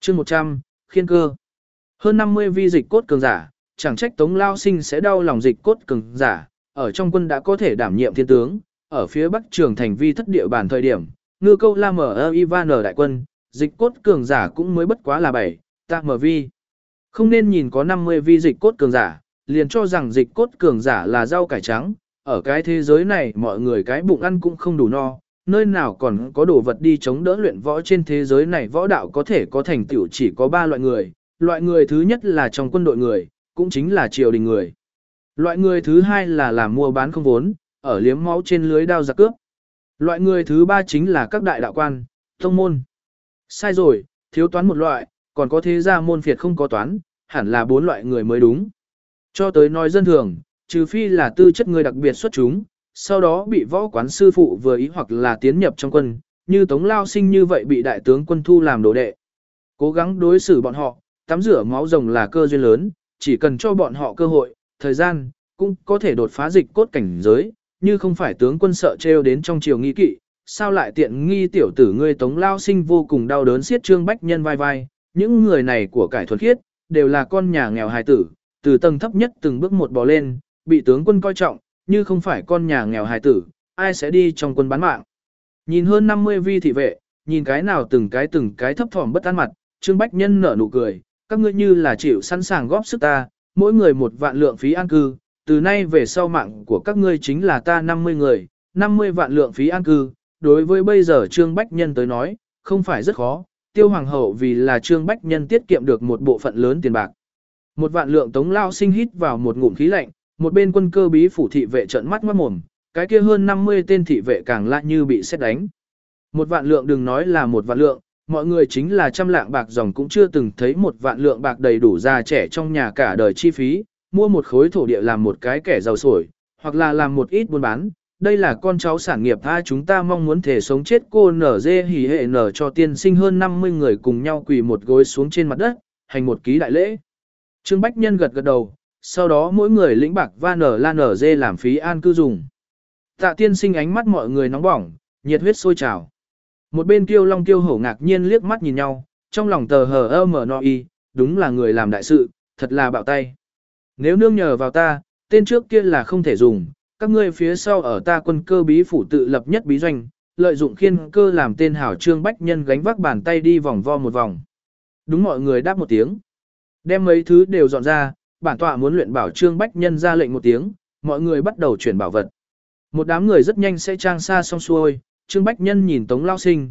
chương 100, khiên cơ. Hơn 50 vi dịch cốt cường giả, chẳng trách Tống Lao Sinh sẽ đau lòng dịch cốt cường giả, ở trong quân đã có thể đảm nhiệm thiên tướng, ở phía bắc trường thành vi thất địa bàn thời điểm, ngư câu la mở Ivan đại quân, dịch cốt cường giả cũng mới bất quá là 7, ta mở vi. Không nên nhìn có 50 vi dịch cốt cường giả, liền cho rằng dịch cốt cường giả là rau cải trắng, ở cái thế giới này mọi người cái bụng ăn cũng không đủ no, nơi nào còn có đồ vật đi chống đỡ luyện võ. Trên thế giới này võ đạo có thể có thành tựu chỉ có 3 loại người, loại người thứ nhất là trong quân đội người, cũng chính là triều đình người. Loại người thứ hai là làm mua bán không vốn, ở liếm máu trên lưới đao giặc cướp. Loại người thứ ba chính là các đại đạo quan, tông môn. Sai rồi, thiếu toán một loại, còn có thế gia môn phiệt không có toán, hẳn là 4 loại người mới đúng. Cho tới nói dân thường, trừ phi là tư chất người đặc biệt xuất chúng, sau đó bị võ quán sư phụ vừa ý hoặc là tiến nhập trong quân, như Tống Lao Sinh như vậy bị đại tướng quân thu làm đồ đệ. Cố gắng đối xử bọn họ, tắm rửa máu rồng là cơ duyên lớn, chỉ cần cho bọn họ cơ hội, thời gian, cũng có thể đột phá dịch cốt cảnh giới, như không phải tướng quân sợ trêu đến trong triều nghi kỵ, sao lại tiện nghi tiểu tử ngươi. Tống Lao Sinh vô cùng đau đớn siết Trương Bách Nhân vai vai, những người này của cải thuần khiết, đều là con nhà nghèo hài tử, từ tầng thấp nhất từng bước một bò lên, bị tướng quân coi trọng, như không phải con nhà nghèo hài tử, ai sẽ đi trong quân bán mạng. Nhìn hơn 50 vi thị vệ, nhìn cái nào từng cái thấp thỏm bất an mặt, Trương Bách Nhân nở nụ cười, các ngươi như là chịu sẵn sàng góp sức ta, mỗi người 1 vạn lượng phí an cư, từ nay về sau mạng của các ngươi chính là ta 50 người, 50 vạn lượng phí an cư. Đối với bây giờ Trương Bách Nhân tới nói, không phải rất khó, Tiêu Hoàng hậu vì là Trương Bách Nhân tiết kiệm được một bộ phận lớn tiền bạc. 1 vạn lượng. Tống Lao Sinh hít vào một ngụm khí lạnh, một bên quân cơ bí phủ thị vệ trợn mắt ngoát mồm, cái kia hơn 50 tên thị vệ càng lạ như bị sét đánh. 1 vạn lượng đừng nói là 1 vạn lượng, mọi người chính là 100 lạng bạc dòng cũng chưa từng thấy 1 vạn lượng bạc đầy đủ già trẻ trong nhà cả đời chi phí, mua một khối thổ địa làm một cái kẻ giàu sổi, hoặc là làm một ít buôn bán. Đây là con cháu sản nghiệp tha, chúng ta mong muốn thể sống chết. Cô nở dê hỉ hệ nở cho tiên sinh. Hơn 50 người cùng nhau quỳ một gối xuống trên mặt đất, hành một ký đại lễ. Trương Bách Nhân gật gật đầu, sau đó mỗi người lĩnh bạc va nở la nở dê làm phí an cư dùng. Tạ tiên sinh ánh mắt mọi người nóng bỏng, nhiệt huyết sôi trào. Một bên Kiêu Long Kiêu Hổ ngạc nhiên liếc mắt nhìn nhau, trong lòng tờ hờ mở no y, đúng là người làm đại sự, thật là bạo tay. Nếu nương nhờ vào ta, tên trước kia là không thể dùng, các ngươi phía sau ở ta quân cơ bí phủ tự lập nhất bí doanh, lợi dụng khiên cơ làm tên hảo. Trương Bách Nhân gánh vác bàn tay đi vòng vo một vòng. Đúng, mọi người đáp một tiếng. Đem mấy thứ đều dọn ra, bản tọa muốn luyện bảo. Trương Bách Nhân ra lệnh một tiếng, mọi người bắt đầu chuyển bảo vật. Một đám người rất nhanh sẽ trang xa xong xuôi. Trương Bách Nhân nhìn Tống Lao Sinh,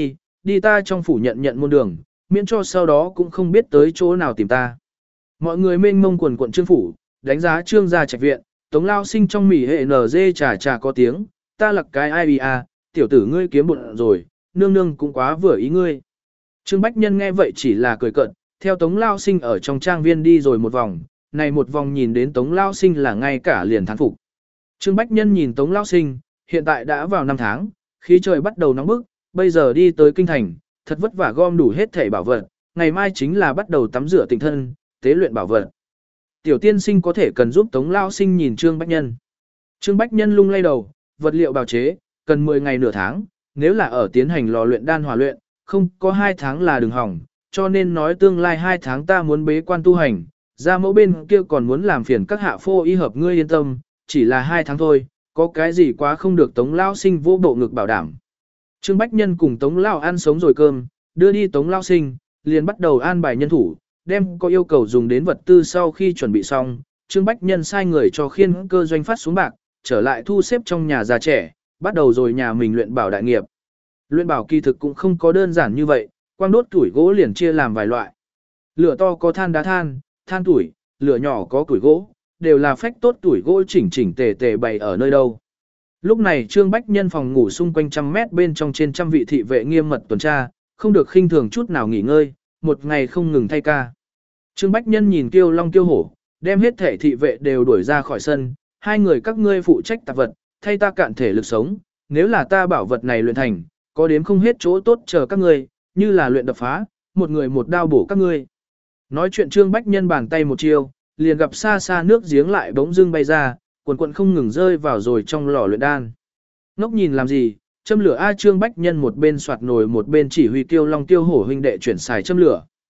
đi ta trong phủ nhận môn đường, miễn cho sau đó cũng không biết tới chỗ nào tìm ta. Mọi người mênh mông quần quận Trương phủ, đánh giá Trương gia trạch viện. Tống Lao Sinh trong mỉ hệ nở dê trà có tiếng, ta lặc cái ai bì à, tiểu tử ngươi kiếm bụng rồi, nương nương cũng quá vừa ý ngươi. Trương Bách Nhân nghe vậy chỉ là cười cợt, theo Tống Lao Sinh ở trong trang viên đi rồi một vòng, này một vòng nhìn đến Tống Lao Sinh là ngay cả liền thán phục. Trương Bách Nhân nhìn Tống Lao Sinh, hiện tại đã vào 5 tháng, khí trời bắt đầu nóng bức, bây giờ đi tới kinh thành, thật vất vả gom đủ hết thảy bảo vật, ngày mai chính là bắt đầu tắm rửa tịnh thân, tế luyện bảo vật. Tiểu tiên sinh có thể cần giúp Tống Lao Sinh nhìn Trương Bách Nhân. Trương Bách Nhân lung lay đầu, vật liệu bào chế, cần 10 ngày nửa tháng, nếu là ở tiến hành lò luyện đan hòa luyện, không có 2 tháng là đừng hỏng, cho nên nói tương lai 2 tháng ta muốn bế quan tu hành, ra mẫu bên kia còn muốn làm phiền các hạ phô y hợp, ngươi yên tâm, chỉ là 2 tháng thôi, có cái gì quá không được. Tống Lao Sinh vô bộ ngực bảo đảm. Trương Bách Nhân cùng Tống Lao ăn sống rồi cơm, đưa đi Tống Lao Sinh, liền bắt đầu an bài nhân thủ, đem có yêu cầu dùng đến vật tư sau khi chuẩn bị xong, Trương Bách Nhân sai người cho khiên cơ doanh phát xuống bạc, trở lại thu xếp trong nhà già trẻ, bắt đầu rồi nhà mình luyện bảo đại nghiệp. Luyện bảo kỳ thực cũng không có đơn giản như vậy, quang đốt củi gỗ liền chia làm vài loại. Lửa to có than đá than tuổi, lửa nhỏ có củi gỗ, đều là phách tốt tuổi gỗ chỉnh tề bày ở nơi đâu. Lúc này Trương Bách Nhân phòng ngủ xung quanh 100 mét bên trong trên 100 vị thị vệ nghiêm mật tuần tra, không được khinh thường chút nào nghỉ ngơi, một ngày không ngừng thay ca. Trương Bách Nhân nhìn Kiêu Long Kiêu Hổ, đem hết thể thị vệ đều đuổi ra khỏi sân, 2 người các ngươi phụ trách tạp vật, thay ta cạn thể lực sống, nếu là ta bảo vật này luyện thành, có đếm không hết chỗ tốt chờ các ngươi, như là luyện đập phá, một người một đao bổ các ngươi. Nói chuyện Trương Bách Nhân bàn tay một chiêu, liền gặp xa xa nước giếng lại bỗng dưng bay ra, quần không ngừng rơi vào rồi trong lò luyện đan. Ngốc nhìn làm gì, châm lửa. Trương Bách Nhân một bên soạt nồi một bên chỉ huy Kiêu Long Kiêu Hổ huynh đệ chuyển xài châm lửa.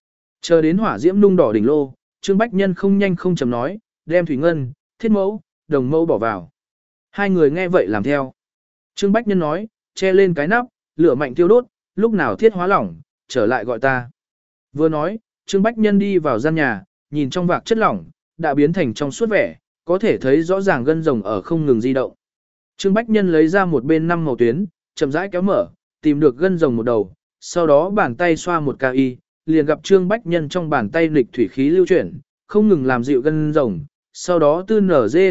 Chờ đến hỏa diễm nung đỏ đỉnh lô, Trương Bách Nhân không nhanh không chậm nói, đem thủy ngân, thiết mẫu, đồng mẫu bỏ vào. Hai người nghe vậy làm theo. Trương Bách Nhân nói, che lên cái nắp, lửa mạnh tiêu đốt, lúc nào thiết hóa lỏng, trở lại gọi ta. Vừa nói, Trương Bách Nhân đi vào gian nhà, nhìn trong vạc chất lỏng, đã biến thành trong suốt vẻ, có thể thấy rõ ràng gân rồng ở không ngừng di động. Trương Bách Nhân lấy ra một bên 5 màu tuyến, chậm rãi kéo mở, tìm được gân rồng một đầu, sau đó bàn tay xoa một KY, liền gặp Trương Bách Nhân trong bàn tay lịch thủy khí lưu chuyển, không ngừng làm dịu gân rồng, sau đó tư nở dê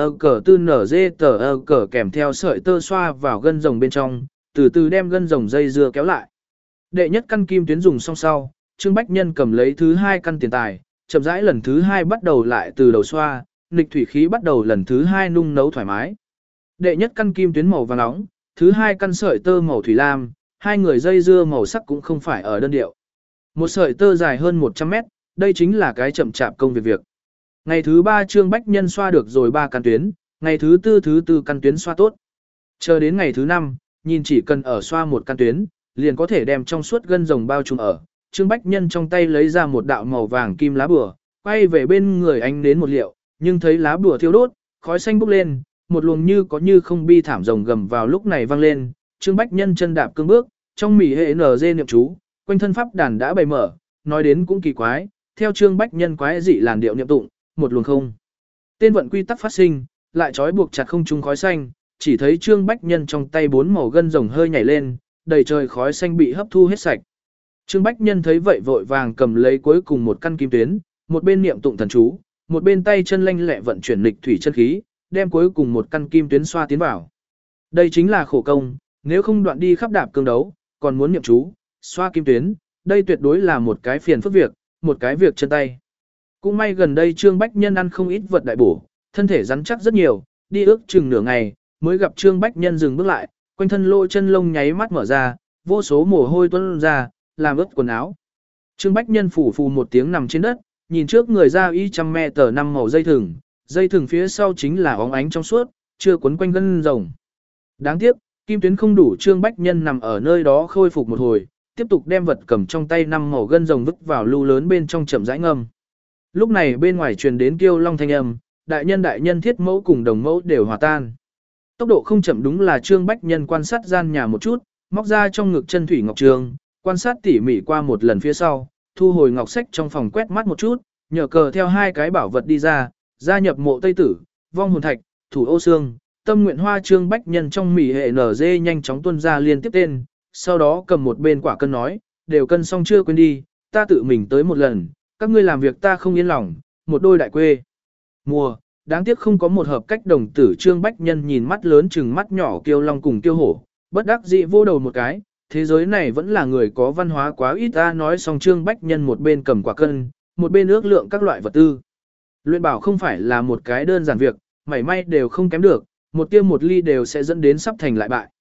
tờ cờ kèm theo sợi tơ xoa vào gân rồng bên trong, từ từ đem gân rồng dây dưa kéo lại. Đệ nhất căn kim tuyến dùng xong sau, Trương Bách Nhân cầm lấy thứ hai căn tiền tài, chậm rãi lần thứ hai bắt đầu lại từ đầu xoa, lịch thủy khí bắt đầu lần thứ hai nung nấu thoải mái. Đệ nhất căn kim tuyến màu vàng nóng, thứ hai căn sợi tơ màu thủy lam, hai người dây dưa màu sắc cũng không phải ở đơn điệu. Một sợi tơ dài hơn 100 mét, đây chính là cái chậm chạp công việc. Ngày thứ 3 Trương Bách Nhân xoa được rồi 3 căn tuyến, ngày thứ tư căn tuyến xoa tốt. Chờ đến ngày thứ 5, nhìn chỉ cần ở xoa một căn tuyến, liền có thể đem trong suốt gân rồng bao trùm ở. Trương Bách Nhân trong tay lấy ra một đạo màu vàng kim lá bùa, quay về bên người anh đến một liệu, nhưng thấy lá bùa thiêu đốt, khói xanh bốc lên, một luồng như có như không bi thảm rồng gầm vào lúc này vang lên. Trương Bách Nhân chân đạp cương bước, trong mỉ hệ NG niệm chú, quanh thân pháp đàn đã bày mở, nói đến cũng kỳ quái, theo Trương Bách Nhân quái dị làn điệu niệm tụng, một luồng không tên vận quy tắc phát sinh, lại trói buộc chặt không trung khói xanh, chỉ thấy Trương Bách Nhân trong tay 4 màu gân rồng hơi nhảy lên, đầy trời khói xanh bị hấp thu hết sạch. Trương Bách Nhân thấy vậy vội vàng cầm lấy cuối cùng một căn kim tuyến, một bên niệm tụng thần chú, một bên tay chân lanh lẹ vận chuyển lịch thủy chân khí, đem cuối cùng một căn kim tuyến xoa tiến vào. Đây chính là khổ công, nếu không đoạn đi khắp đạp cương đấu, còn muốn niệm chú, xoa kim tuyến, đây tuyệt đối là một cái phiền phức việc, một cái việc chân tay. Cũng may gần đây Trương Bách Nhân ăn không ít vật đại bổ, thân thể rắn chắc rất nhiều, đi ước chừng nửa ngày, mới gặp Trương Bách Nhân dừng bước lại, quanh thân lỗ chân lông nháy mắt mở ra, vô số mồ hôi tuôn ra, làm ướt quần áo. Trương Bách Nhân phủ phù một tiếng nằm trên đất, nhìn trước người ra y trăm me tờ 5 màu dây thừng phía sau chính là óng ánh trong suốt, chưa quấn quanh gân rồng. Đáng tiếc, kim tuyến không đủ. Trương Bách Nhân nằm ở nơi đó khôi phục một hồi, tiếp tục đem vật cầm trong tay 5 màu gân rồng vứt vào lưu lớn bên trong chậm rãi ngâm. Lúc này bên ngoài truyền đến kêu long thanh âm, đại nhân thiết mẫu cùng đồng mẫu đều hòa tan. Tốc độ không chậm đúng là Trương Bách Nhân quan sát gian nhà một chút, móc ra trong ngực chân thủy ngọc trường, quan sát tỉ mỉ qua một lần phía sau, thu hồi ngọc sách trong phòng quét mắt một chút, nhờ cờ theo 2 cái bảo vật đi ra, gia nhập mộ Tây Tử, vong hồn thạch, thủ ô xương, tâm nguyện hoa. Trương Bách Nhân trong mỉ hệ NG nhanh chóng tuân ra liên tiếp tên, sau đó cầm một bên quả cân nói, đều cân xong chưa quên đi, ta tự mình tới một lần, các ngươi làm việc ta không yên lòng, một đôi đại quê. Mùa, đáng tiếc không có một hợp cách đồng tử. Trương Bách Nhân nhìn mắt lớn chừng mắt nhỏ kiêu long cùng kiêu hổ, bất đắc dĩ vô đầu một cái, thế giới này vẫn là người có văn hóa quá ít ta. Nói xong Trương Bách Nhân một bên cầm quả cân, một bên ước lượng các loại vật tư. Luyện bảo không phải là một cái đơn giản việc, mảy may đều không kém được, một tiêm một ly đều sẽ dẫn đến sắp thành lại bại.